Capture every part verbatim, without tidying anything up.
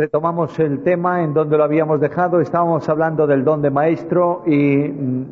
Retomamos el tema en donde lo habíamos dejado. Estábamos hablando del don de maestro y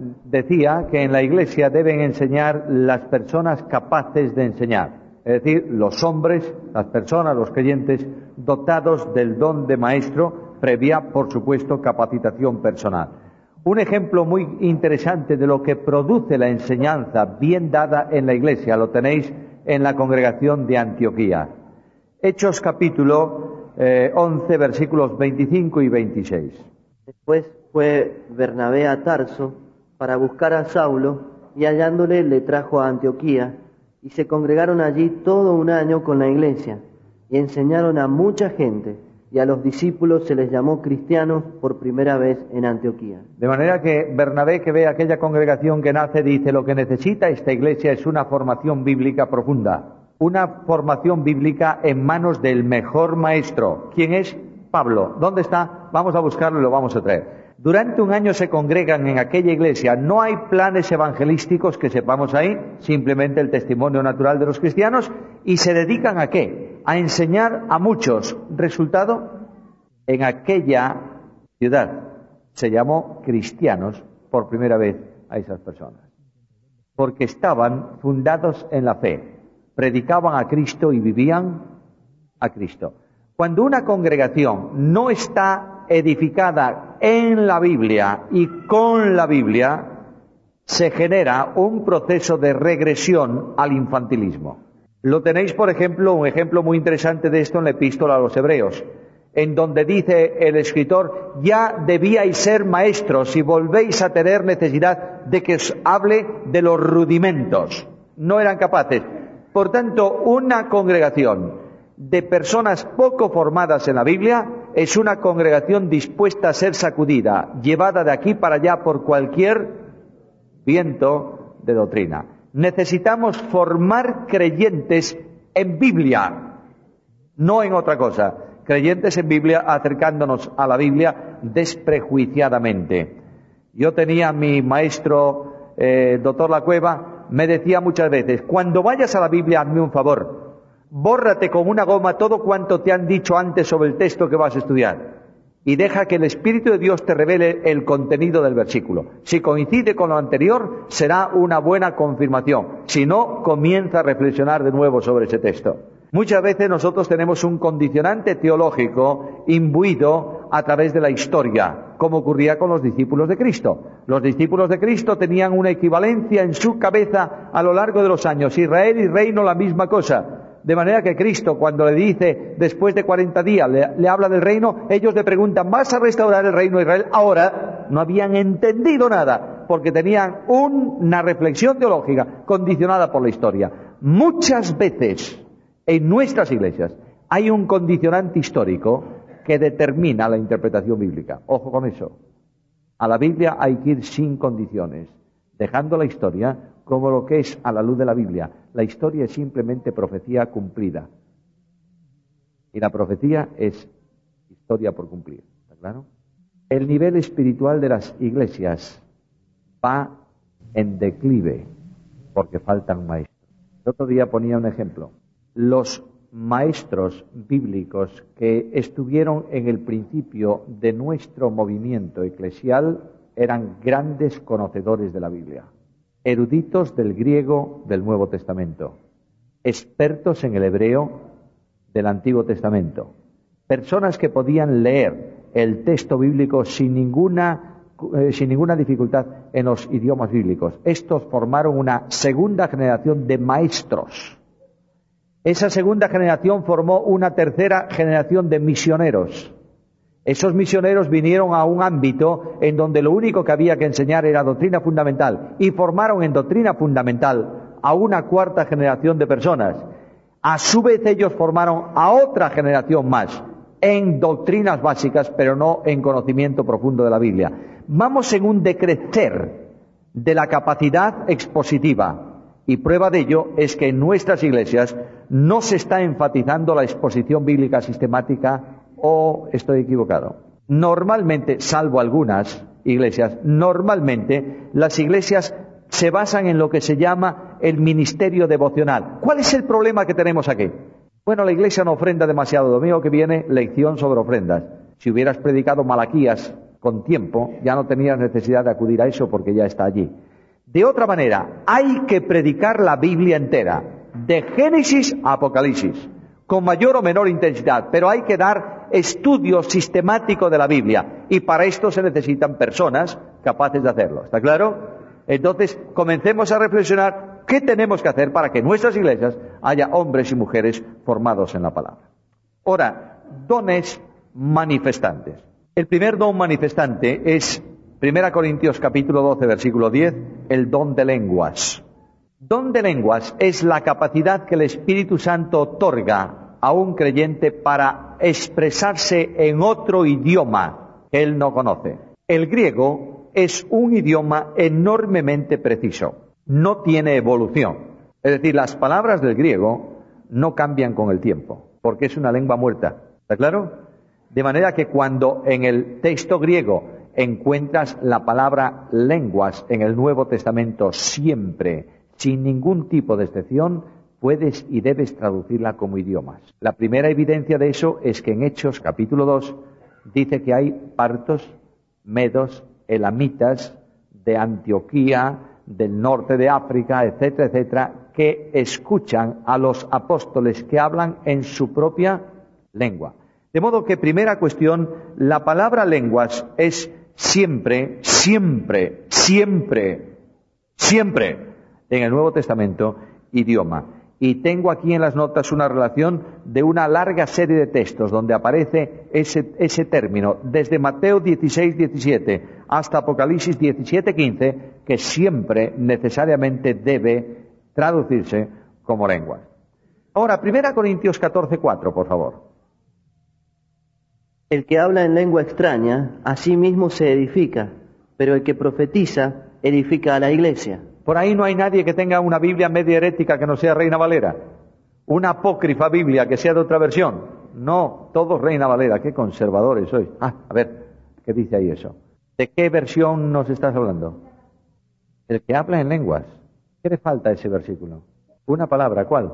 decía que en la Iglesia deben enseñar las personas capaces de enseñar, es decir, los hombres, las personas, los creyentes dotados del don de maestro, previa, por supuesto, capacitación personal. Un ejemplo muy interesante de lo que produce la enseñanza bien dada en la Iglesia lo tenéis en la congregación de Antioquía. Hechos capítulo Eh, once, versículos veinticinco y veintiséis. Después fue Bernabé a Tarso para buscar a Saulo, y hallándole le trajo a Antioquía, y se congregaron allí todo un año con la iglesia, y enseñaron a mucha gente, y a los discípulos se les llamó cristianos por primera vez en Antioquía. De manera que Bernabé, que ve aquella congregación que nace, dice: lo que necesita esta iglesia es una formación bíblica profunda. Una formación bíblica en manos del mejor maestro. ¿Quién es? Pablo. ¿Dónde está? Vamos a buscarlo y lo vamos a traer. Durante un año se congregan en aquella iglesia. No hay planes evangelísticos que sepamos ahí, simplemente el testimonio natural de los cristianos, y se dedican ¿a qué? A enseñar a muchos. Resultado, en aquella ciudad se llamó cristianos por primera vez a esas personas, porque estaban fundados en la fe. Predicaban a Cristo y vivían a Cristo. Cuando una congregación no está edificada en la Biblia y con la Biblia, se genera un proceso de regresión al infantilismo. Lo tenéis, por ejemplo, un ejemplo muy interesante de esto en la Epístola a los Hebreos, en donde dice el escritor: ya debíais ser maestros y volvéis a tener necesidad de que os hable de los rudimentos. No eran capaces. Por tanto, una congregación de personas poco formadas en la Biblia es una congregación dispuesta a ser sacudida, llevada de aquí para allá por cualquier viento de doctrina. Necesitamos formar creyentes en Biblia, no en otra cosa. Creyentes en Biblia, acercándonos a la Biblia desprejuiciadamente. Yo tenía a mi maestro, eh, doctor La Cueva, me decía muchas veces: cuando vayas a la Biblia, hazme un favor, bórrate con una goma todo cuanto te han dicho antes sobre el texto que vas a estudiar, y deja que el Espíritu de Dios te revele el contenido del versículo. Si coincide con lo anterior, será una buena confirmación. Si no, comienza a reflexionar de nuevo sobre ese texto. Muchas veces nosotros tenemos un condicionante teológico imbuido a través de la historia, como ocurría con los discípulos de Cristo. Los discípulos de Cristo tenían una equivalencia en su cabeza a lo largo de los años. Israel y reino, la misma cosa. De manera que Cristo, cuando le dice, después de cuarenta días, le, le habla del reino, ellos le preguntan: ¿vas a restaurar el reino de Israel ahora? No habían entendido nada, porque tenían un, una reflexión teológica condicionada por la historia. Muchas veces en nuestras iglesias hay un condicionante histórico que determina la interpretación bíblica. Ojo con eso. A la Biblia hay que ir sin condiciones, dejando la historia como lo que es a la luz de la Biblia. La historia es simplemente profecía cumplida. Y la profecía es historia por cumplir. ¿Está claro? El nivel espiritual de las iglesias va en declive porque faltan maestros. El otro día ponía un ejemplo. Los maestros bíblicos que estuvieron en el principio de nuestro movimiento eclesial eran grandes conocedores de la Biblia, eruditos del griego del Nuevo Testamento, expertos en el hebreo del Antiguo Testamento, personas que podían leer el texto bíblico sin ninguna, eh, sin ninguna dificultad en los idiomas bíblicos. Estos formaron una segunda generación de maestros. Esa segunda generación formó una tercera generación de misioneros. Esos misioneros vinieron a un ámbito en donde lo único que había que enseñar era doctrina fundamental, y formaron en doctrina fundamental a una cuarta generación de personas. A su vez ellos formaron a otra generación más en doctrinas básicas, pero no en conocimiento profundo de la Biblia. Vamos en un decrecer de la capacidad expositiva. Y prueba de ello es que en nuestras iglesias no se está enfatizando la exposición bíblica sistemática, o estoy equivocado. Normalmente, salvo algunas iglesias, normalmente las iglesias se basan en lo que se llama el ministerio devocional. ¿Cuál es el problema que tenemos aquí? Bueno, la iglesia no ofrenda demasiado. Domingo que viene, lección sobre ofrendas. Si hubieras predicado Malaquías con tiempo, ya no tenías necesidad de acudir a eso porque ya está allí. De otra manera, hay que predicar la Biblia entera, de Génesis a Apocalipsis, con mayor o menor intensidad, pero hay que dar estudio sistemático de la Biblia, y para esto se necesitan personas capaces de hacerlo. ¿Está claro? Entonces, comencemos a reflexionar qué tenemos que hacer para que en nuestras iglesias haya hombres y mujeres formados en la palabra. Ahora, dones manifestantes. El primer don manifestante es, primera Corintios capítulo doce, versículo diez, el don de lenguas. Don de lenguas es la capacidad que el Espíritu Santo otorga a un creyente para expresarse en otro idioma que él no conoce. El griego es un idioma enormemente preciso, no tiene evolución. Es decir, las palabras del griego no cambian con el tiempo, porque es una lengua muerta. ¿Está claro? De manera que cuando en el texto griego encuentras la palabra lenguas en el Nuevo Testamento siempre, sin ningún tipo de excepción, puedes y debes traducirla como idiomas. La primera evidencia de eso es que en Hechos capítulo dos dice que hay partos, medos, elamitas, de Antioquía, del norte de África, etcétera, etcétera, que escuchan a los apóstoles que hablan en su propia lengua. De modo que, primera cuestión, la palabra lenguas es siempre, siempre, siempre, siempre, en el Nuevo Testamento, idioma. Y tengo aquí en las notas una relación de una larga serie de textos donde aparece ese, ese término, desde Mateo dieciséis, diecisiete hasta Apocalipsis diecisiete, quince, que siempre necesariamente debe traducirse como lenguas. Ahora, primera Corintios catorce, cuatro, por favor. El que habla en lengua extraña, a sí mismo se edifica, pero el que profetiza, edifica a la iglesia. Por ahí no hay nadie que tenga una Biblia media herética que no sea Reina Valera. Una apócrifa Biblia que sea de otra versión. No, todos Reina Valera. Qué conservadores sois. Ah, a ver, ¿qué dice ahí eso? ¿De qué versión nos estás hablando? El que habla en lenguas. ¿Qué le falta a ese versículo? Una palabra, ¿cuál?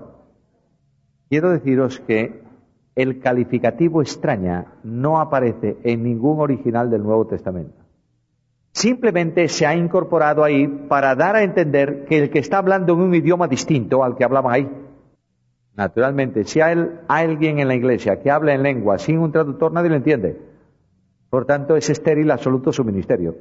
Quiero deciros que el calificativo extraña no aparece en ningún original del Nuevo Testamento. Simplemente se ha incorporado ahí para dar a entender que el que está hablando en un idioma distinto al que hablaban ahí. Naturalmente, si hay alguien en la iglesia que habla en lengua sin un traductor, nadie lo entiende. Por tanto, es estéril absoluto su ministerio.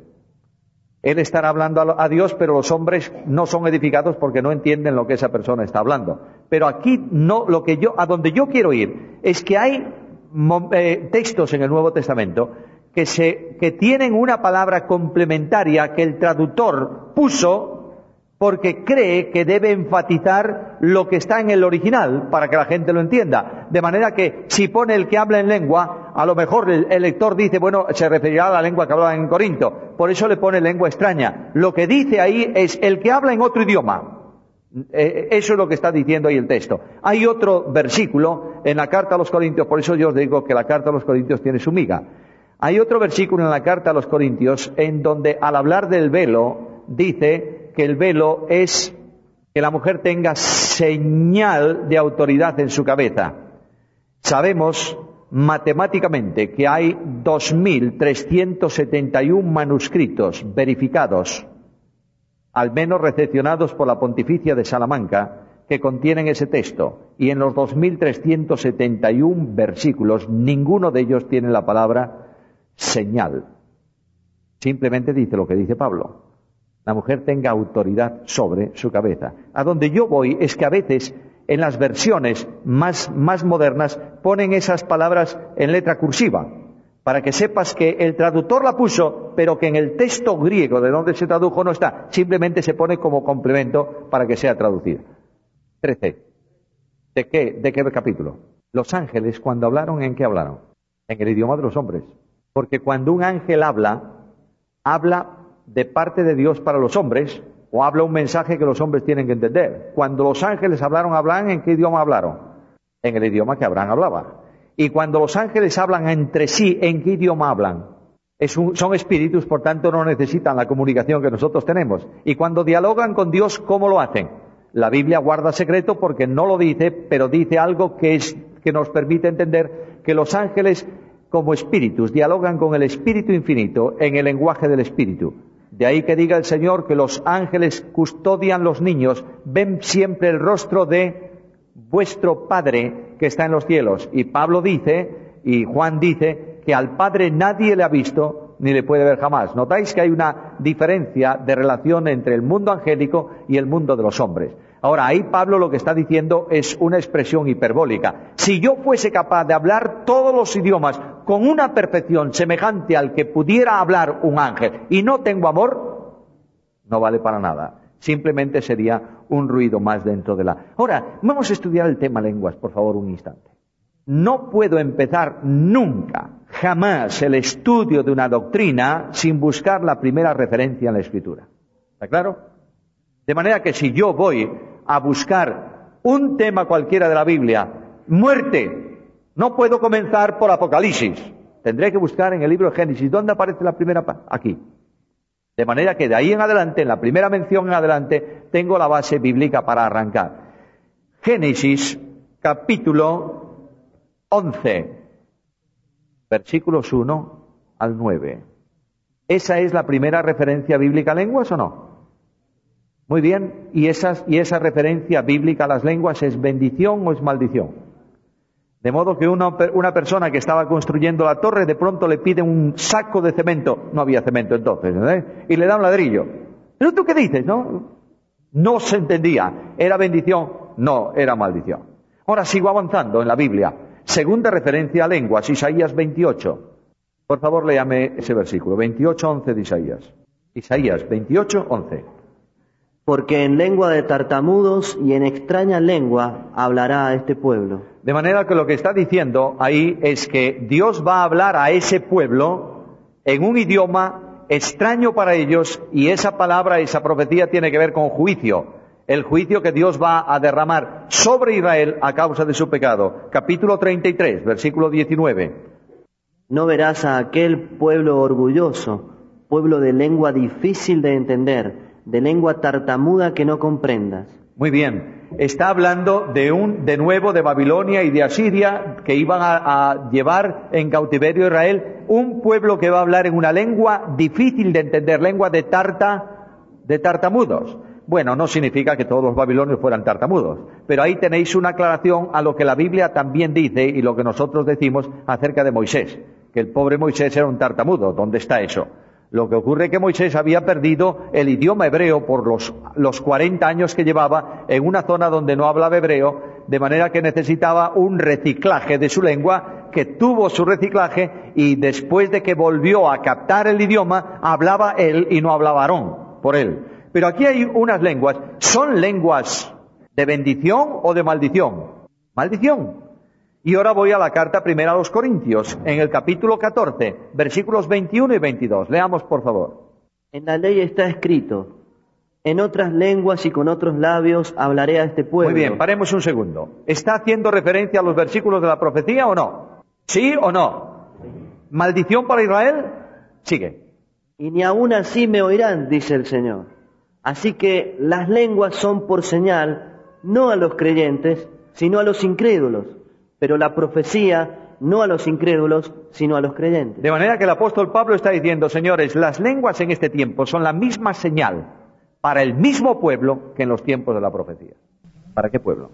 Él estará hablando a Dios, pero los hombres no son edificados porque no entienden lo que esa persona está hablando. Pero aquí no, lo que yo, a donde yo quiero ir es que hay eh, textos en el Nuevo Testamento que se, que tienen una palabra complementaria que el traductor puso porque cree que debe enfatizar lo que está en el original para que la gente lo entienda. De manera que si pone el que habla en lengua, a lo mejor el, el lector dice, bueno, se referirá a la lengua que hablaban en Corinto. Por eso le pone lengua extraña. Lo que dice ahí es el que habla en otro idioma. Eh, eso es lo que está diciendo ahí el texto. Hay otro versículo en la carta a los Corintios, por eso yo os digo que la carta a los Corintios tiene su miga. Hay otro versículo en la carta a los Corintios en donde al hablar del velo dice que el velo es que la mujer tenga señal de autoridad en su cabeza. Sabemos matemáticamente que hay dos mil trescientos setenta y uno manuscritos verificados, al menos recepcionados por la Pontificia de Salamanca, que contienen ese texto. Y en los dos mil trescientos setenta y uno versículos, ninguno de ellos tiene la palabra señal. Simplemente dice lo que dice Pablo. La mujer tenga autoridad sobre su cabeza. A donde yo voy es que a veces en las versiones más, más modernas ponen esas palabras en letra cursiva, para que sepas que el traductor la puso, pero que en el texto griego de donde se tradujo no está. Simplemente se pone como complemento para que sea traducida. trece. ¿De qué? ¿De qué capítulo? Los ángeles, cuando hablaron, ¿en qué hablaron? En el idioma de los hombres. Porque cuando un ángel habla, habla de parte de Dios para los hombres, o habla un mensaje que los hombres tienen que entender. Cuando los ángeles hablaron, ¿hablan en qué idioma hablaron? En el idioma que Abraham hablaba. Y cuando los ángeles hablan entre sí, ¿en qué idioma hablan? Es un, son espíritus, por tanto no necesitan la comunicación que nosotros tenemos. Y cuando dialogan con Dios, ¿cómo lo hacen? La Biblia guarda secreto porque no lo dice, pero dice algo que, es, que nos permite entender que los ángeles, como espíritus, dialogan con el Espíritu Infinito en el lenguaje del Espíritu. De ahí que diga el Señor que los ángeles custodian los niños, ven siempre el rostro de vuestro Padre que está en los cielos. Y Pablo dice, y Juan dice, que al Padre nadie le ha visto ni le puede ver jamás. Notáis que hay una diferencia de relación entre el mundo angélico y el mundo de los hombres. Ahora, ahí Pablo lo que está diciendo es una expresión hiperbólica. Si yo fuese capaz de hablar todos los idiomas con una perfección semejante al que pudiera hablar un ángel y no tengo amor, no vale para nada. Simplemente sería un ruido más dentro de la... Ahora, vamos a estudiar el tema lenguas, por favor, un instante. No puedo empezar nunca, jamás, el estudio de una doctrina sin buscar la primera referencia en la Escritura. ¿Está claro? De manera que si yo voy a buscar un tema cualquiera de la Biblia, muerte, no puedo comenzar por Apocalipsis. Tendré que buscar en el libro de Génesis. ¿Dónde aparece la primera parte? Aquí. De manera que de ahí en adelante, en la primera mención en adelante, tengo la base bíblica para arrancar. Génesis, capítulo once, versículos uno al nueve. ¿Esa es la primera referencia bíblica a lenguas o no? Muy bien, ¿y, esas, y esa referencia bíblica a las lenguas es bendición o es maldición? De modo que una, una persona que estaba construyendo la torre de pronto le pide un saco de cemento, no había cemento entonces, ¿eh? Y le da un ladrillo. ¿Pero tú qué dices, no? No se entendía, ¿era bendición? No, era maldición. Ahora sigo avanzando en la Biblia. Segunda referencia a lenguas, Isaías veintiocho. Por favor, léame ese versículo, veintiocho, once de Isaías. Isaías veintiocho, once. Porque en lengua de tartamudos y en extraña lengua hablará a este pueblo. De manera que lo que está diciendo ahí es que Dios va a hablar a ese pueblo en un idioma extraño para ellos, y esa palabra, esa profecía tiene que ver con juicio. El juicio que Dios va a derramar sobre Israel a causa de su pecado. Capítulo treinta y tres, versículo diecinueve. No verás a aquel pueblo orgulloso, pueblo de lengua difícil de entender, de lengua tartamuda que no comprendas. Muy bien, está hablando de un, de nuevo de Babilonia y de Asiria, que iban a, a llevar en cautiverio a Israel, un pueblo que va a hablar en una lengua difícil de entender, lengua de tarta, de tartamudos. Bueno, no significa que todos los babilonios fueran tartamudos, pero ahí tenéis una aclaración a lo que la Biblia también dice y lo que nosotros decimos acerca de Moisés, que el pobre Moisés era un tartamudo. ¿Dónde está eso? Lo que ocurre es que Moisés había perdido el idioma hebreo por los, los cuarenta años que llevaba en una zona donde no hablaba hebreo, de manera que necesitaba un reciclaje de su lengua, que tuvo su reciclaje, y después de que volvió a captar el idioma, hablaba él y no hablaba Aarón por él. Pero aquí hay unas lenguas, ¿son lenguas de bendición o de maldición? Maldición. Y ahora voy a la carta primera a los Corintios, en el capítulo catorce, versículos veintiuno y veintidós. Leamos, por favor. En la ley está escrito, en otras lenguas y con otros labios hablaré a este pueblo. Muy bien, paremos un segundo. ¿Está haciendo referencia a los versículos de la profecía o no? ¿Sí o no? ¿Maldición para Israel? Sigue. Y ni aún así me oirán, dice el Señor. Así que las lenguas son por señal, no a los creyentes, sino a los incrédulos. Pero la profecía, no a los incrédulos, sino a los creyentes. De manera que el apóstol Pablo está diciendo, señores, las lenguas en este tiempo son la misma señal para el mismo pueblo que en los tiempos de la profecía. ¿Para qué pueblo?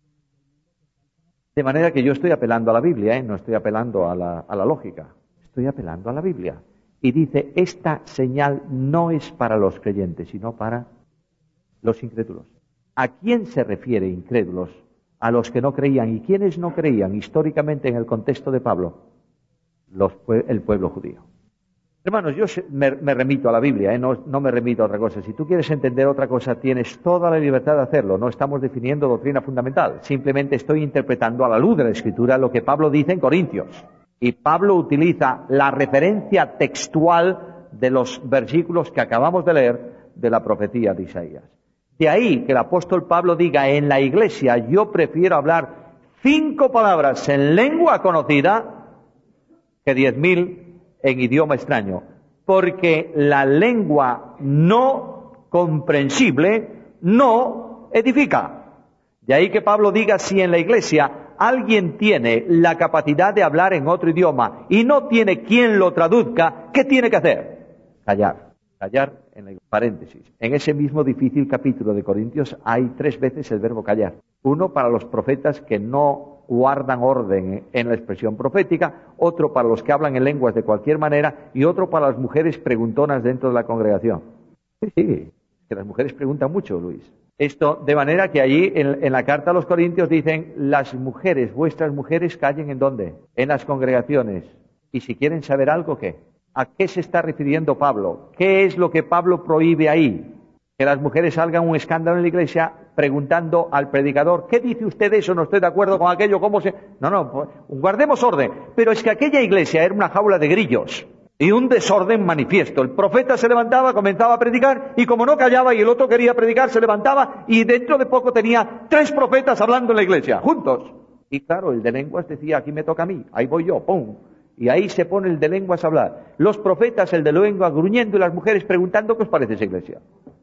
De manera que yo estoy apelando a la Biblia, ¿eh? No estoy apelando a la, a la lógica. Estoy apelando a la Biblia. Y dice, esta señal no es para los creyentes, sino para los incrédulos. ¿A quién se refiere incrédulos? A los que no creían. ¿Y quiénes no creían históricamente en el contexto de Pablo? Los, el pueblo judío. Hermanos, yo me, me remito a la Biblia, ¿eh? no, no me remito a otra cosa. Si tú quieres entender otra cosa, tienes toda la libertad de hacerlo. No estamos definiendo doctrina fundamental. Simplemente estoy interpretando a la luz de la Escritura lo que Pablo dice en Corintios. Y Pablo utiliza la referencia textual de los versículos que acabamos de leer de la profecía de Isaías. De ahí que el apóstol Pablo diga, en la iglesia yo prefiero hablar cinco palabras en lengua conocida que diez mil en idioma extraño. Porque la lengua no comprensible no edifica. De ahí que Pablo diga, si en la iglesia alguien tiene la capacidad de hablar en otro idioma y no tiene quien lo traduzca, ¿qué tiene que hacer? Callar. Callar, en el paréntesis. En ese mismo difícil capítulo de Corintios hay tres veces el verbo callar. Uno para los profetas que no guardan orden en la expresión profética, otro para los que hablan en lenguas de cualquier manera y otro para las mujeres preguntonas dentro de la congregación. Sí, sí, que las mujeres preguntan mucho, Luis. Esto, de manera que allí en, en la carta a los Corintios dicen, las mujeres, vuestras mujeres callen ¿en dónde? En las congregaciones. Y si quieren saber algo, ¿qué? ¿A qué se está refiriendo Pablo? ¿Qué es lo que Pablo prohíbe ahí? Que las mujeres salgan un escándalo en la iglesia preguntando al predicador, ¿qué dice usted de eso? No estoy de acuerdo con aquello, ¿cómo se...? No, no, pues, guardemos orden. Pero es que aquella iglesia era una jaula de grillos y un desorden manifiesto. El profeta se levantaba, comenzaba a predicar y como no callaba y el otro quería predicar, se levantaba y dentro de poco tenía tres profetas hablando en la iglesia, juntos. Y claro, el de lenguas decía, aquí me toca a mí, ahí voy yo, ¡pum! Y ahí se pone el de lenguas a hablar. Los profetas, el de lengua gruñendo y las mujeres preguntando, ¿qué os parece esa iglesia?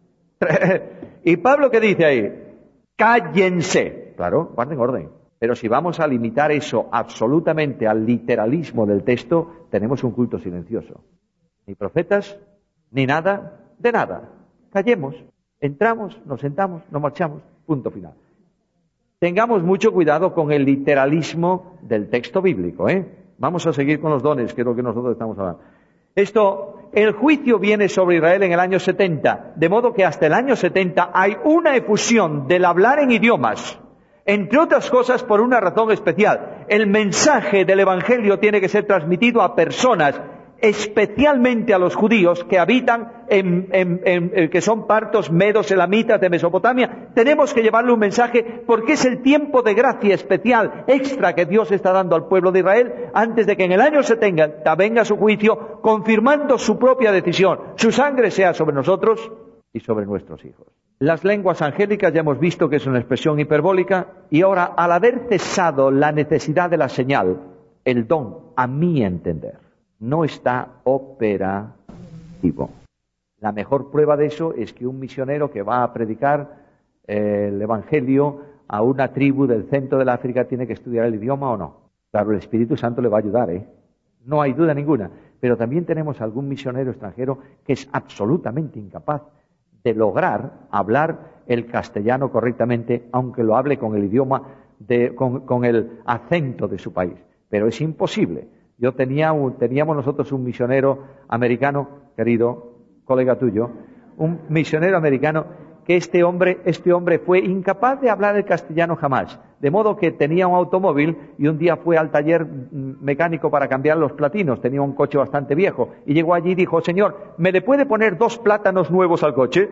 Y Pablo, ¿qué dice ahí? Cállense. Claro, guarden orden. Pero si vamos a limitar eso absolutamente al literalismo del texto, tenemos un culto silencioso. Ni profetas, ni nada de nada. Callemos, entramos, nos sentamos, nos marchamos, punto final. Tengamos mucho cuidado con el literalismo del texto bíblico, ¿eh? Vamos a seguir con los dones, que es lo que nosotros estamos hablando. Esto, el juicio viene sobre Israel en el año setenta, de modo que hasta el año setenta hay una efusión del hablar en idiomas, entre otras cosas por una razón especial. El mensaje del Evangelio tiene que ser transmitido a personas, especialmente a los judíos que habitan en, en, en, en que son partos medos elamitas de Mesopotamia. Tenemos que llevarle un mensaje porque es el tiempo de gracia especial, extra, que Dios está dando al pueblo de Israel antes de que en el año setenta venga su juicio, confirmando su propia decisión. Su sangre sea sobre nosotros y sobre nuestros hijos. Las lenguas angélicas ya hemos visto que es una expresión hiperbólica y ahora, al haber cesado la necesidad de la señal, el don, a mi entender, no está operativo. La mejor prueba de eso es que un misionero que va a predicar eh, el Evangelio a una tribu del centro del África tiene que estudiar el idioma o no. Claro, el Espíritu Santo le va a ayudar, ¿eh? No hay duda ninguna. Pero también tenemos algún misionero extranjero que es absolutamente incapaz de lograr hablar el castellano correctamente, aunque lo hable con el idioma, de, con, con el acento de su país. Pero es imposible. Yo tenía un, teníamos nosotros un misionero americano, querido colega tuyo, un misionero americano que este hombre, este hombre fue incapaz de hablar el castellano jamás, de modo que tenía un automóvil y un día fue al taller mecánico para cambiar los platinos, tenía un coche bastante viejo, y llegó allí y dijo, señor, ¿me le puede poner dos plátanos nuevos al coche?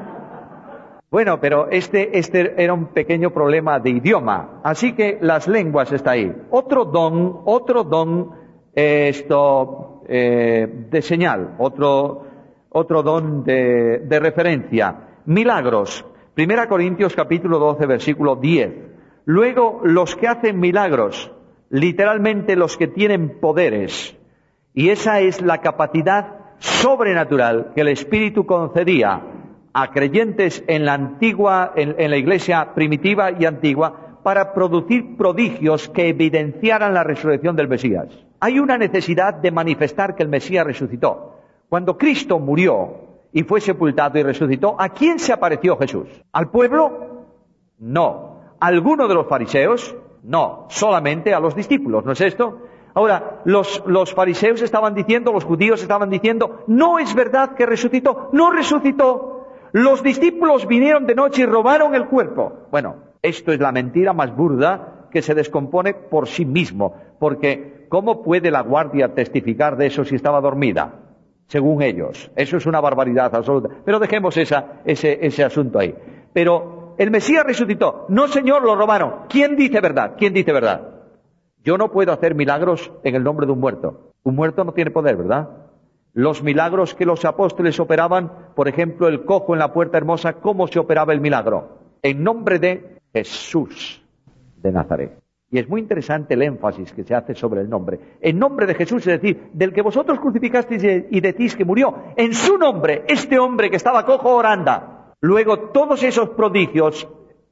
Bueno, pero este, este era un pequeño problema de idioma, así que las lenguas está ahí. Otro don, otro don, eh, esto, eh, de señal, otro, otro don de, de referencia. Milagros. Primera Corintios capítulo doce, versículo diez. Luego, los que hacen milagros, literalmente los que tienen poderes, y esa es la capacidad sobrenatural que el Espíritu concedía a creyentes en la antigua, en, en la iglesia primitiva y antigua, para producir prodigios que evidenciaran la resurrección del Mesías. Hay una necesidad de manifestar que el Mesías resucitó. Cuando Cristo murió y fue sepultado y resucitó, ¿a quién se apareció Jesús? ¿Al pueblo? No. ¿A alguno de los fariseos? No. Solamente a los discípulos, ¿no es esto? Ahora, los, los fariseos estaban diciendo, los judíos estaban diciendo, no es verdad que resucitó, no resucitó. Los discípulos vinieron de noche y robaron el cuerpo. Bueno, esto es la mentira más burda que se descompone por sí mismo, porque ¿cómo puede la guardia testificar de eso si estaba dormida? Según ellos. Eso es una barbaridad absoluta. Pero dejemos esa, ese, ese asunto ahí. Pero el Mesías resucitó. No, Señor, lo robaron. ¿Quién dice verdad? ¿Quién dice verdad? Yo no puedo hacer milagros en el nombre de un muerto. Un muerto no tiene poder, ¿verdad? Los milagros que los apóstoles operaban, por ejemplo, el cojo en la puerta hermosa, ¿cómo se operaba el milagro? En nombre de Jesús de Nazaret. Y es muy interesante el énfasis que se hace sobre el nombre. En nombre de Jesús, es decir, del que vosotros crucificasteis y decís que murió. En su nombre, este hombre que estaba cojo ahora anda. Luego, todos esos prodigios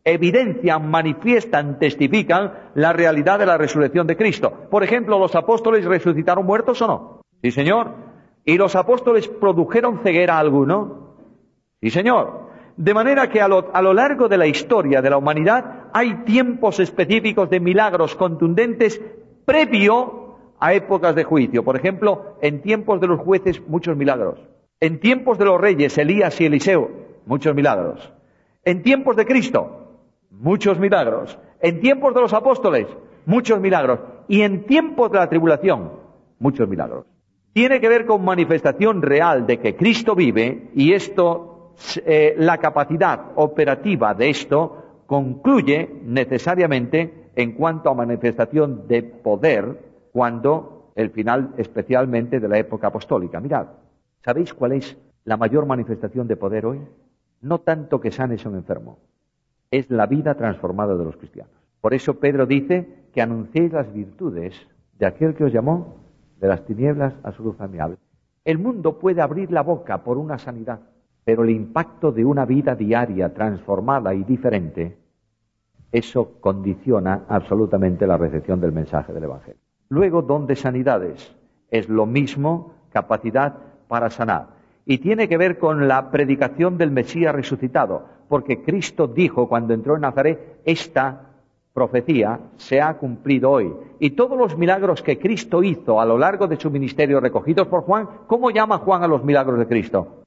evidencian, manifiestan, testifican la realidad de la resurrección de Cristo. Por ejemplo, ¿los apóstoles resucitaron muertos o no? Sí, señor. ¿Y los apóstoles produjeron ceguera a alguno? Sí, señor. De manera que a lo, a lo largo de la historia de la humanidad hay tiempos específicos de milagros contundentes previo a épocas de juicio. Por ejemplo, en tiempos de los jueces, muchos milagros. En tiempos de los reyes, Elías y Eliseo, muchos milagros. En tiempos de Cristo, muchos milagros. En tiempos de los apóstoles, muchos milagros. Y en tiempos de la tribulación, muchos milagros. Tiene que ver con manifestación real de que Cristo vive, y esto, eh, la capacidad operativa de esto concluye necesariamente en cuanto a manifestación de poder, cuando el final especialmente de la época apostólica. Mirad, ¿sabéis cuál es la mayor manifestación de poder hoy? No tanto que sanes a un enfermo, es la vida transformada de los cristianos. Por eso Pedro dice que anunciéis las virtudes de aquel que os llamó de las tinieblas a su luz admirable. El mundo puede abrir la boca por una sanidad, pero el impacto de una vida diaria transformada y diferente, eso condiciona absolutamente la recepción del mensaje del Evangelio. Luego, don de sanidades, es lo mismo capacidad para sanar. Y tiene que ver con la predicación del Mesías resucitado, porque Cristo dijo cuando entró en Nazaret, esta profecía se ha cumplido hoy. Y todos los milagros que Cristo hizo a lo largo de su ministerio recogidos por Juan, ¿cómo llama Juan a los milagros de Cristo?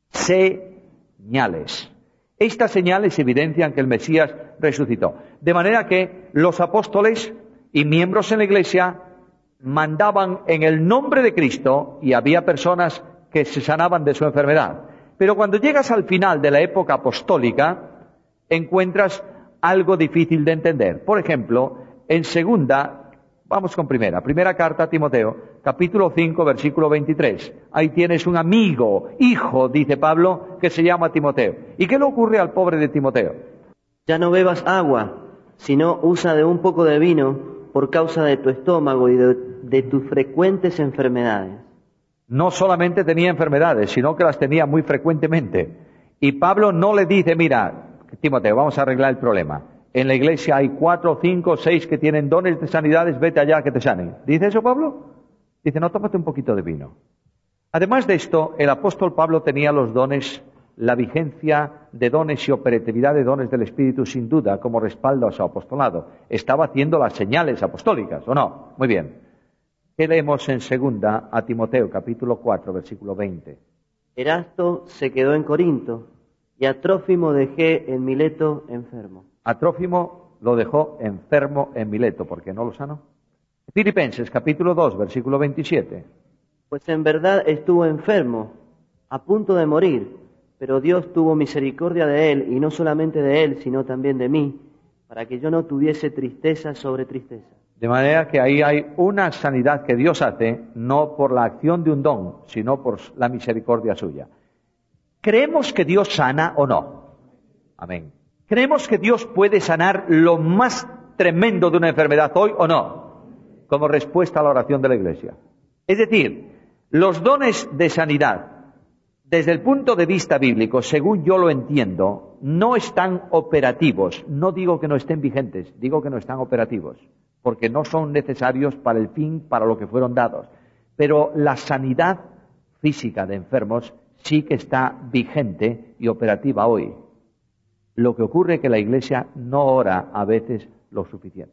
Señales. Estas señales evidencian que el Mesías resucitó. De manera que los apóstoles y miembros en la Iglesia mandaban en el nombre de Cristo y había personas que se sanaban de su enfermedad. Pero cuando llegas al final de la época apostólica, encuentras algo difícil de entender. Por ejemplo, en segunda, vamos con primera, primera carta a Timoteo, capítulo cinco, versículo veintitrés. Ahí tienes un amigo, hijo, dice Pablo, que se llama Timoteo. ¿Y qué le ocurre al pobre de Timoteo? Ya no bebas agua, sino usa de un poco de vino por causa de tu estómago y de, de tus frecuentes enfermedades. No solamente tenía enfermedades, sino que las tenía muy frecuentemente. Y Pablo no le dice, mira, Timoteo, vamos a arreglar el problema. En la iglesia hay cuatro, cinco, seis que tienen dones de sanidades, vete allá que te sanen. ¿Dice eso Pablo? Dice, no, tómate un poquito de vino. Además de esto, el apóstol Pablo tenía los dones, la vigencia de dones y operatividad de dones del Espíritu, sin duda, como respaldo a su apostolado. Estaba haciendo las señales apostólicas, ¿o no? Muy bien. ¿Qué leemos en segunda a Timoteo, capítulo cuatro, versículo veinte? Erasto se quedó en Corinto, y a Trófimo dejé en Mileto enfermo. A Trófimo lo dejó enfermo en Mileto, porque no lo sanó. Filipenses, capítulo dos, versículo veintisiete. Pues en verdad estuvo enfermo, a punto de morir, pero Dios tuvo misericordia de él, y no solamente de él, sino también de mí, para que yo no tuviese tristeza sobre tristeza. De manera que ahí hay una sanidad que Dios hace, no por la acción de un don, sino por la misericordia suya. ¿Creemos que Dios sana o no? Amén. ¿Creemos que Dios puede sanar lo más tremendo de una enfermedad hoy o no? Como respuesta a la oración de la Iglesia. Es decir, los dones de sanidad, desde el punto de vista bíblico, según yo lo entiendo, no están operativos. No digo que no estén vigentes, digo que no están operativos, porque no son necesarios para el fin para lo que fueron dados. Pero la sanidad física de enfermos sí que está vigente y operativa hoy. Lo que ocurre es que la Iglesia no ora a veces lo suficiente,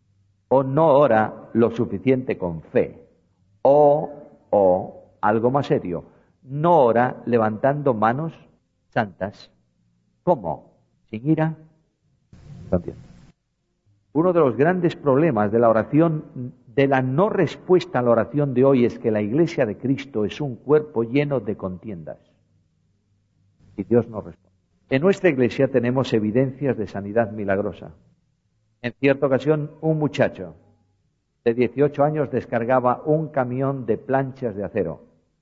o no ora lo suficiente con fe, o, o, algo más serio, no ora levantando manos santas. ¿Cómo? ¿Sin ira? No entiendo. Uno de los grandes problemas de la oración, de la no respuesta a la oración de hoy, es que la Iglesia de Cristo es un cuerpo lleno de contiendas. Y Dios no responde. En nuestra Iglesia tenemos evidencias de sanidad milagrosa. En cierta ocasión, un muchacho de dieciocho años descargaba un camión de planchas de acero.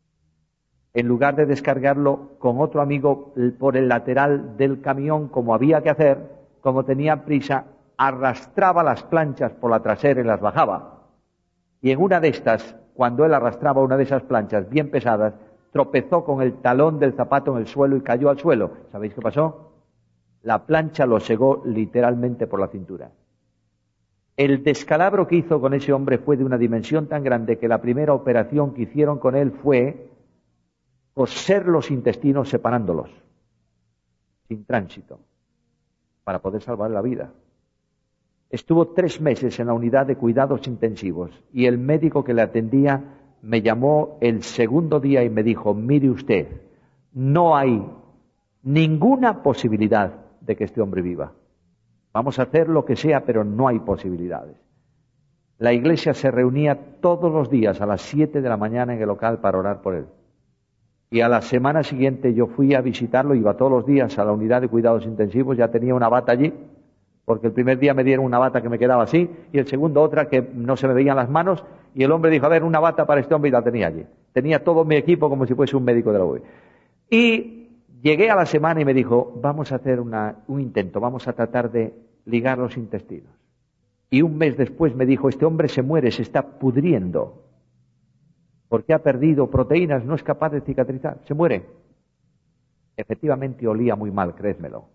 En lugar de descargarlo con otro amigo por el lateral del camión, como había que hacer, como tenía prisa, arrastraba las planchas por la trasera y las bajaba. Y en una de estas, cuando él arrastraba una de esas planchas bien pesadas, tropezó con el talón del zapato en el suelo y cayó al suelo. ¿Sabéis qué pasó? La plancha lo segó literalmente por la cintura. El descalabro que hizo con ese hombre fue de una dimensión tan grande que la primera operación que hicieron con él fue coser los intestinos separándolos, sin tránsito, para poder salvar la vida. Estuvo tres meses en la unidad de cuidados intensivos y el médico que le atendía me llamó el segundo día y me dijo: mire usted, no hay ninguna posibilidad de que este hombre viva. Vamos a hacer lo que sea, pero no hay posibilidades. La iglesia se reunía todos los días a las siete de la mañana en el local para orar por él. Y a la semana siguiente yo fui a visitarlo, iba todos los días a la unidad de cuidados intensivos, ya tenía una bata allí, porque el primer día me dieron una bata que me quedaba así, y el segundo otra que no se me veían las manos, y el hombre dijo: a ver, una bata para este hombre, y la tenía allí. Tenía todo mi equipo como si fuese un médico de la U E. Y llegué a la semana y me dijo: vamos a hacer una, un intento, vamos a tratar de ligar los intestinos. Y un mes después me dijo: este hombre se muere, se está pudriendo, porque ha perdido proteínas, no es capaz de cicatrizar, se muere. Efectivamente olía muy mal, créedmelo.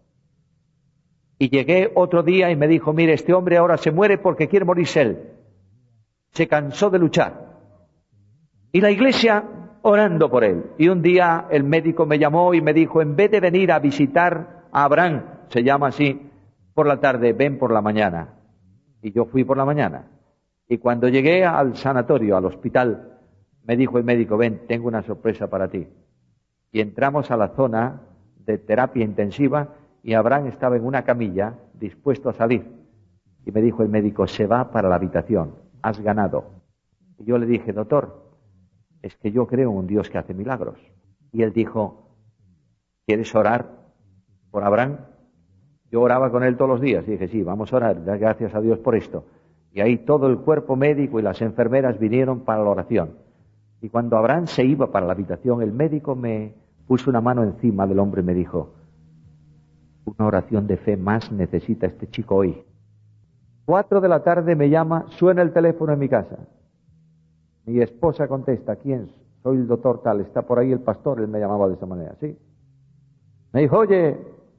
Y llegué otro día y me dijo: mire, este hombre ahora se muere porque quiere morirse él. Se cansó de luchar. Y la iglesia orando por él. Y un día el médico me llamó y me dijo: en vez de venir a visitar a Abraham, se llama así, por la tarde, ven por la mañana. Y yo fui por la mañana. Y cuando llegué al sanatorio, al hospital, me dijo el médico: ven, tengo una sorpresa para ti. Y entramos a la zona de terapia intensiva y Abraham estaba en una camilla dispuesto a salir. Y me dijo el médico: se va para la habitación, has ganado. Y yo le dije: doctor, es que yo creo en un Dios que hace milagros. Y él dijo: ¿quieres orar por Abraham? Yo oraba con él todos los días y dije: sí, vamos a orar, dar gracias a Dios por esto. Y ahí todo el cuerpo médico y las enfermeras vinieron para la oración. Y cuando Abraham se iba para la habitación, el médico me puso una mano encima del hombre y me dijo: una oración de fe más necesita este chico hoy. Cuatro de la tarde me llama, suena el teléfono en mi casa. Mi esposa contesta: ¿quién? Soy el doctor tal, está por ahí el pastor. Él me llamaba de esa manera, ¿sí? Me dijo: oye,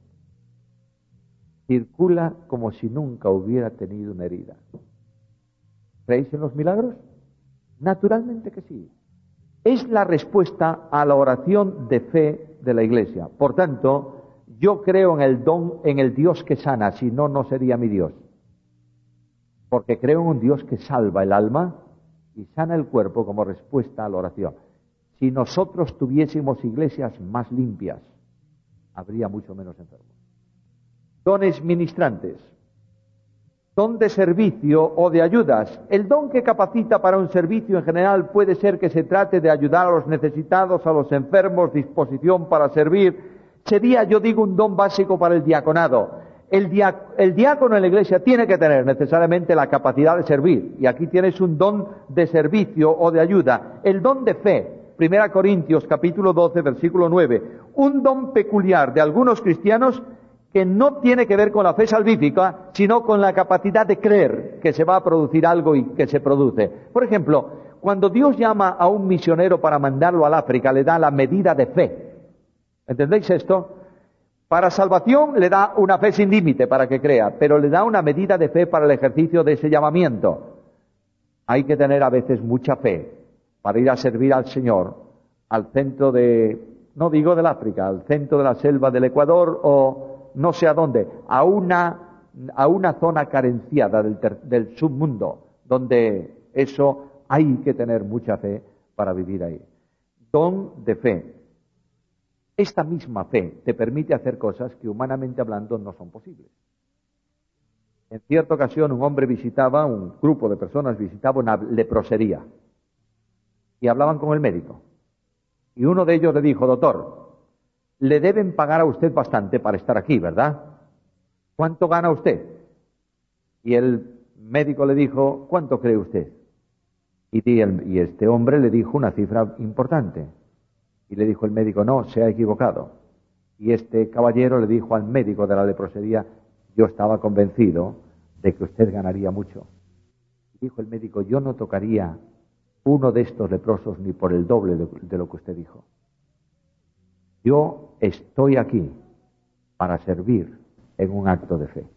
circula como si nunca hubiera tenido una herida. ¿Creéis en los milagros? Naturalmente que sí. Es la respuesta a la oración de fe de la iglesia. Por tanto, yo creo en el don, en el Dios que sana, si no, no sería mi Dios. Porque creo en un Dios que salva el alma y sana el cuerpo como respuesta a la oración. Si nosotros tuviésemos iglesias más limpias, habría mucho menos enfermos. Dones ministrantes, don de servicio o de ayudas. El don que capacita para un servicio en general puede ser que se trate de ayudar a los necesitados, a los enfermos, disposición para servir. Sería, yo digo, un don básico para el diaconado. El, dia, el diácono en la iglesia tiene que tener necesariamente la capacidad de servir. Y aquí tienes un don de servicio o de ayuda. El don de fe. Primera Corintios capítulo doce, versículo nueve. Un don peculiar de algunos cristianos que no tiene que ver con la fe salvífica, sino con la capacidad de creer que se va a producir algo y que se produce. Por ejemplo, cuando Dios llama a un misionero para mandarlo al África, le da la medida de fe. ¿Entendéis esto? Para salvación le da una fe sin límite para que crea, pero le da una medida de fe para el ejercicio de ese llamamiento. Hay que tener a veces mucha fe para ir a servir al Señor al centro de, no digo del África, al centro de la selva del Ecuador o no sé a dónde, a una, a una zona carenciada del, ter, del submundo, donde eso hay que tener mucha fe para vivir ahí. Don de fe. Esta misma fe te permite hacer cosas que humanamente hablando no son posibles. En cierta ocasión un hombre visitaba, un grupo de personas visitaba una leprosería y hablaban con el médico. Y uno de ellos le dijo: doctor, le deben pagar a usted bastante para estar aquí, ¿verdad? ¿Cuánto gana usted? Y el médico le dijo: ¿cuánto cree usted? Y, el, y este hombre le dijo una cifra importante. Y le dijo el médico: no, se ha equivocado. Y este caballero le dijo al médico de la leprosería: yo estaba convencido de que usted ganaría mucho. Y dijo el médico: yo no tocaría uno de estos leprosos ni por el doble de, de lo que usted dijo. Yo estoy aquí para servir en un acto de fe.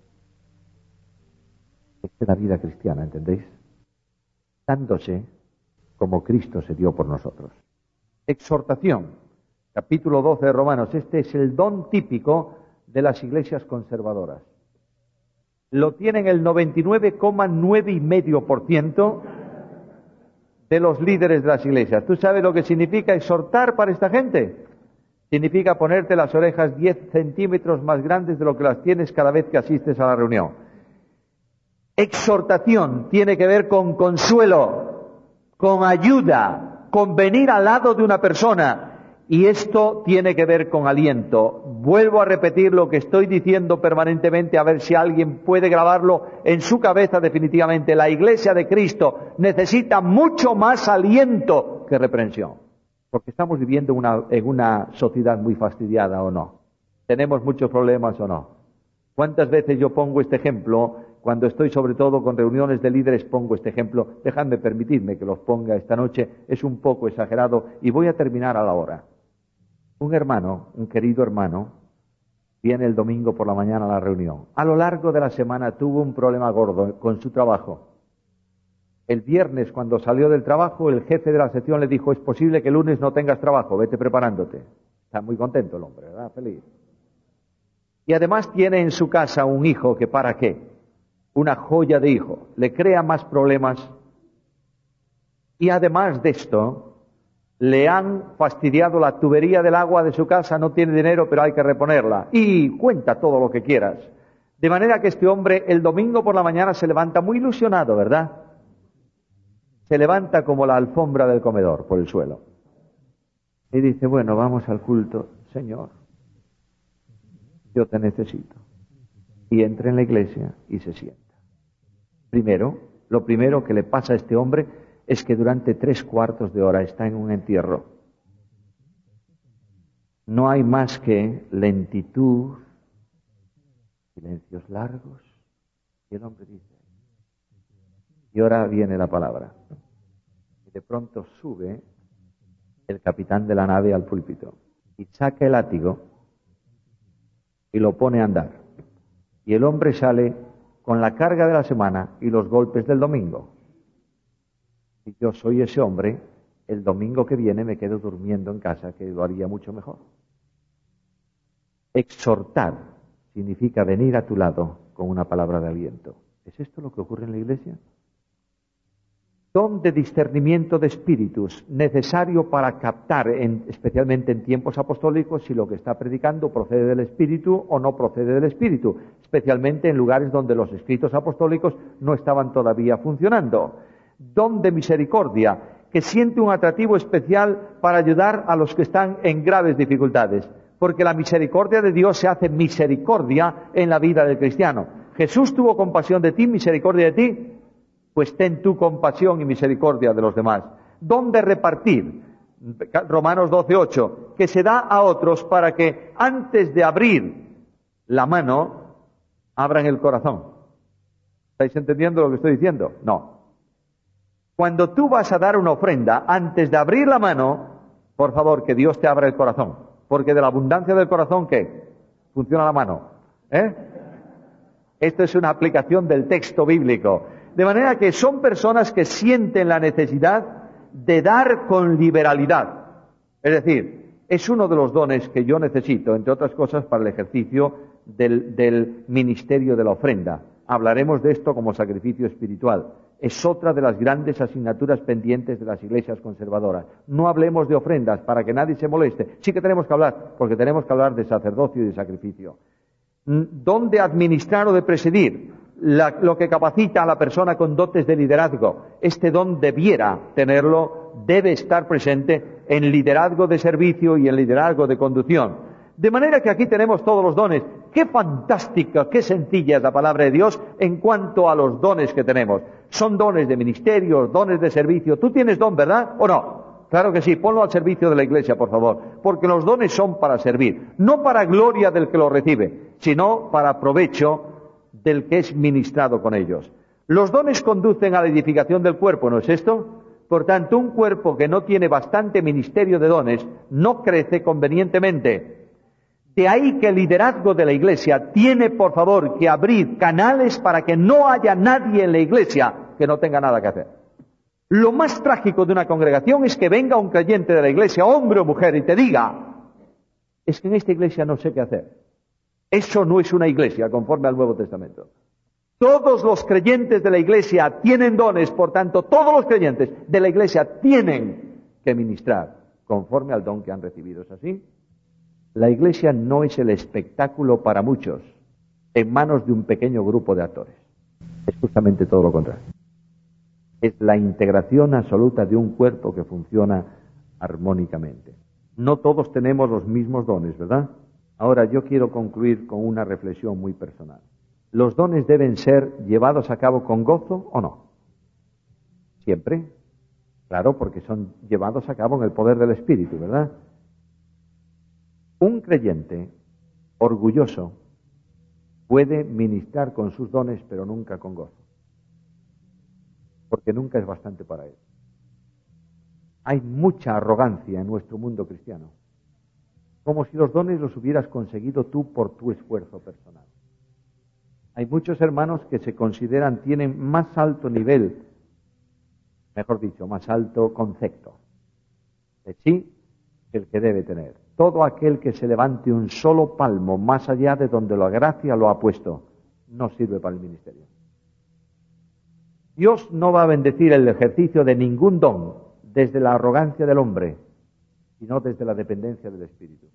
Esta es la vida cristiana, ¿entendéis? Dándose como Cristo se dio por nosotros. Exhortación, capítulo doce de Romanos. Este es el don típico de las iglesias conservadoras. Lo tienen el noventa y nueve coma nueve y medio por ciento de los líderes de las iglesias. ¿Tú sabes lo que significa exhortar para esta gente? Significa ponerte las orejas diez centímetros más grandes de lo que las tienes cada vez que asistes a la reunión. Exhortación tiene que ver con consuelo, con ayuda, con venir al lado de una persona. Y esto tiene que ver con aliento. Vuelvo a repetir lo que estoy diciendo permanentemente, a ver si alguien puede grabarlo en su cabeza definitivamente. La Iglesia de Cristo necesita mucho más aliento que reprensión. Porque estamos viviendo una, en una sociedad muy fastidiada, ¿o no? ¿Tenemos muchos problemas o no? ¿Cuántas veces yo pongo este ejemplo? Cuando estoy sobre todo con reuniones de líderes pongo este ejemplo. Dejadme permitirme que los ponga esta noche. Es un poco exagerado y voy a terminar a la hora. Un hermano, un querido hermano, viene el domingo por la mañana a la reunión. A lo largo de la semana tuvo un problema gordo con su trabajo. El viernes, cuando salió del trabajo, el jefe de la sección le dijo: es posible que el lunes no tengas trabajo, vete preparándote. Está muy contento el hombre, ¿verdad? Feliz. Y además tiene en su casa un hijo que, ¿para qué? Una joya de hijo. Le crea más problemas. Y además de esto, le han fastidiado la tubería del agua de su casa, no tiene dinero, pero hay que reponerla. Y cuenta todo lo que quieras. De manera que este hombre el domingo por la mañana se levanta muy ilusionado, ¿verdad? Se levanta como la alfombra del comedor por el suelo. Y dice: bueno, vamos al culto. Señor, yo te necesito. Y entra en la iglesia y se sienta. Primero, lo primero que le pasa a este hombre es que durante tres cuartos de hora está en un entierro. No hay más que lentitud, silencios largos. Y el hombre dice: y ahora viene la palabra. Y de pronto sube el capitán de la nave al púlpito y saca el látigo y lo pone a andar. Y el hombre sale con la carga de la semana y los golpes del domingo. Si yo soy ese hombre, el domingo que viene me quedo durmiendo en casa, que lo haría mucho mejor. Exhortar significa venir a tu lado con una palabra de aliento. ¿Es esto lo que ocurre en la iglesia? Don de discernimiento de espíritus, necesario para captar, en, especialmente en tiempos apostólicos, si lo que está predicando procede del Espíritu o no procede del Espíritu, especialmente en lugares donde los escritos apostólicos no estaban todavía funcionando. Don de misericordia, que siente un atractivo especial para ayudar a los que están en graves dificultades, porque la misericordia de Dios se hace misericordia en la vida del cristiano. Jesús tuvo compasión de ti, misericordia de ti, pues ten tu compasión y misericordia de los demás. Don de repartir, Romanos doce ocho, que se da a otros para que antes de abrir la mano, abran el corazón. ¿Estáis entendiendo lo que estoy diciendo? No. Cuando tú vas a dar una ofrenda, antes de abrir la mano, por favor, que Dios te abra el corazón. Porque de la abundancia del corazón, ¿qué? Funciona la mano. ¿Eh? Esto es una aplicación del texto bíblico. De manera que son personas que sienten la necesidad de dar con liberalidad. Es decir, es uno de los dones que yo necesito, entre otras cosas, para el ejercicio del, del ministerio de la ofrenda. Hablaremos de esto como sacrificio espiritual. Es otra de las grandes asignaturas pendientes de las iglesias conservadoras. No hablemos de ofrendas para que nadie se moleste. Sí que tenemos que hablar, porque tenemos que hablar de sacerdocio y de sacrificio. Don de administrar o de presidir. La, lo que capacita a la persona con dotes de liderazgo. Este don debiera tenerlo, debe estar presente en liderazgo de servicio y en liderazgo de conducción. De manera que aquí tenemos todos los dones. Qué fantástica, qué sencilla es la palabra de Dios en cuanto a los dones que tenemos. Son dones de ministerio, dones de servicio. ¿Tú tienes don, verdad? ¿O no? Claro que sí, ponlo al servicio de la iglesia, por favor. Porque los dones son para servir. No para gloria del que los recibe, sino para provecho del que es ministrado con ellos. Los dones conducen a la edificación del cuerpo, ¿no es esto? Por tanto, un cuerpo que no tiene bastante ministerio de dones no crece convenientemente. De ahí que el liderazgo de la Iglesia tiene, por favor, que abrir canales para que no haya nadie en la Iglesia que no tenga nada que hacer. Lo más trágico de una congregación es que venga un creyente de la Iglesia, hombre o mujer, y te diga, es que en esta Iglesia no sé qué hacer. Eso no es una Iglesia conforme al Nuevo Testamento. Todos los creyentes de la Iglesia tienen dones, por tanto, todos los creyentes de la Iglesia tienen que ministrar conforme al don que han recibido. ¿Es así? La Iglesia no es el espectáculo para muchos en manos de un pequeño grupo de actores. Es justamente todo lo contrario. Es la integración absoluta de un cuerpo que funciona armónicamente. No todos tenemos los mismos dones, ¿verdad? Ahora yo quiero concluir con una reflexión muy personal. ¿Los dones deben ser llevados a cabo con gozo o no? ¿Siempre? Claro, porque son llevados a cabo en el poder del Espíritu, ¿verdad? Un creyente orgulloso puede ministrar con sus dones, pero nunca con gozo, porque nunca es bastante para él. Hay mucha arrogancia en nuestro mundo cristiano, como si los dones los hubieras conseguido tú por tu esfuerzo personal. Hay muchos hermanos que se consideran, tienen más alto nivel, mejor dicho, más alto concepto de sí que el que debe tener. Todo aquel que se levante un solo palmo más allá de donde la gracia lo ha puesto, no sirve para el ministerio. Dios no va a bendecir el ejercicio de ningún don desde la arrogancia del hombre, sino desde la dependencia del Espíritu.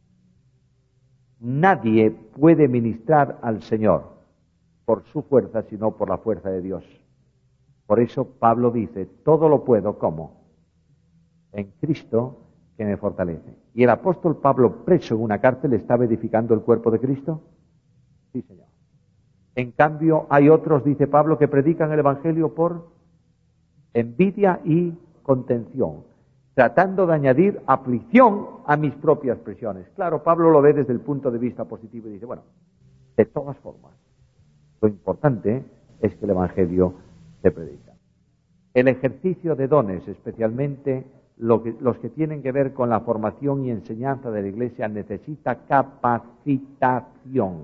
Nadie puede ministrar al Señor por su fuerza, sino por la fuerza de Dios. Por eso Pablo dice, todo lo puedo, ¿cómo? En Cristo que me fortalece. ¿Y el apóstol Pablo, preso en una cárcel, estaba edificando el cuerpo de Cristo? Sí, Señor. En cambio, hay otros, dice Pablo, que predican el Evangelio por envidia y contención, tratando de añadir aflicción a mis propias prisiones. Claro, Pablo lo ve desde el punto de vista positivo y dice, bueno, de todas formas, lo importante es que el Evangelio se predica. El ejercicio de dones, especialmente lo que, los que tienen que ver con la formación y enseñanza de la Iglesia, necesita capacitación.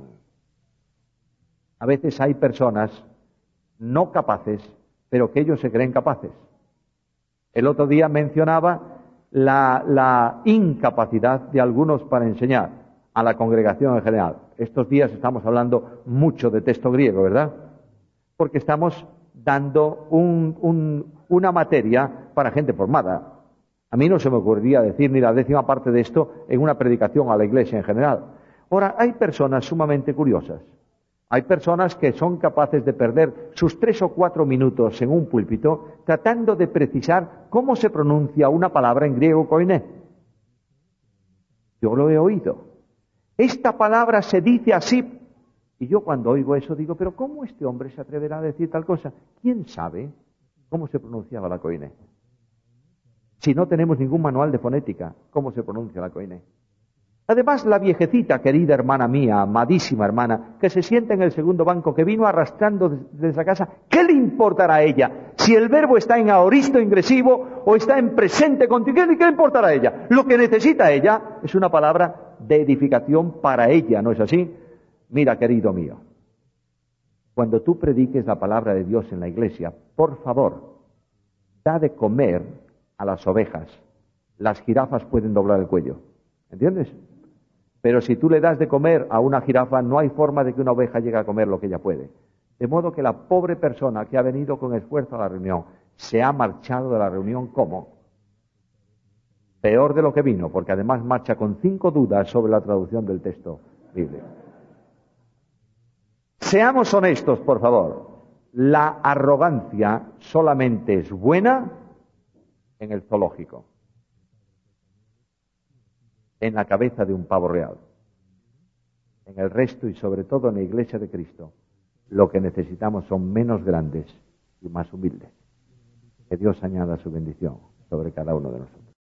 A veces hay personas no capaces, pero que ellos se creen capaces. El otro día mencionaba la, la incapacidad de algunos para enseñar a la congregación en general. Estos días estamos hablando mucho de texto griego, ¿verdad? Porque estamos dando un, un, una materia para gente formada. A mí no se me ocurriría decir ni la décima parte de esto en una predicación a la Iglesia en general. Ahora, hay personas sumamente curiosas. Hay personas que son capaces de perder sus tres o cuatro minutos en un púlpito tratando de precisar cómo se pronuncia una palabra en griego koiné. Yo lo he oído. Esta palabra se dice así. Y yo cuando oigo eso digo, pero ¿cómo este hombre se atreverá a decir tal cosa? ¿Quién sabe cómo se pronunciaba la koiné? Si no tenemos ningún manual de fonética, ¿cómo se pronuncia la koiné? Además, la viejecita, querida hermana mía, amadísima hermana, que se sienta en el segundo banco, que vino arrastrando desde esa casa, ¿qué le importará a ella? Si el verbo está en aoristo ingresivo o está en presente continuo, ¿qué le importará a ella? Lo que necesita ella es una palabra de edificación para ella, ¿no es así? Mira, querido mío, cuando tú prediques la palabra de Dios en la iglesia, por favor, da de comer a las ovejas. Las jirafas pueden doblar el cuello, ¿entiendes? Pero si tú le das de comer a una jirafa, no hay forma de que una oveja llegue a comer lo que ella puede. De modo que la pobre persona que ha venido con esfuerzo a la reunión, se ha marchado de la reunión, ¿cómo? Peor de lo que vino, porque además marcha con cinco dudas sobre la traducción del texto bíblico. Seamos honestos, por favor. La arrogancia solamente es buena en el zoológico, en la cabeza de un pavo real. En el resto y sobre todo en la Iglesia de Cristo, lo que necesitamos son menos grandes y más humildes. Que Dios añada su bendición sobre cada uno de nosotros.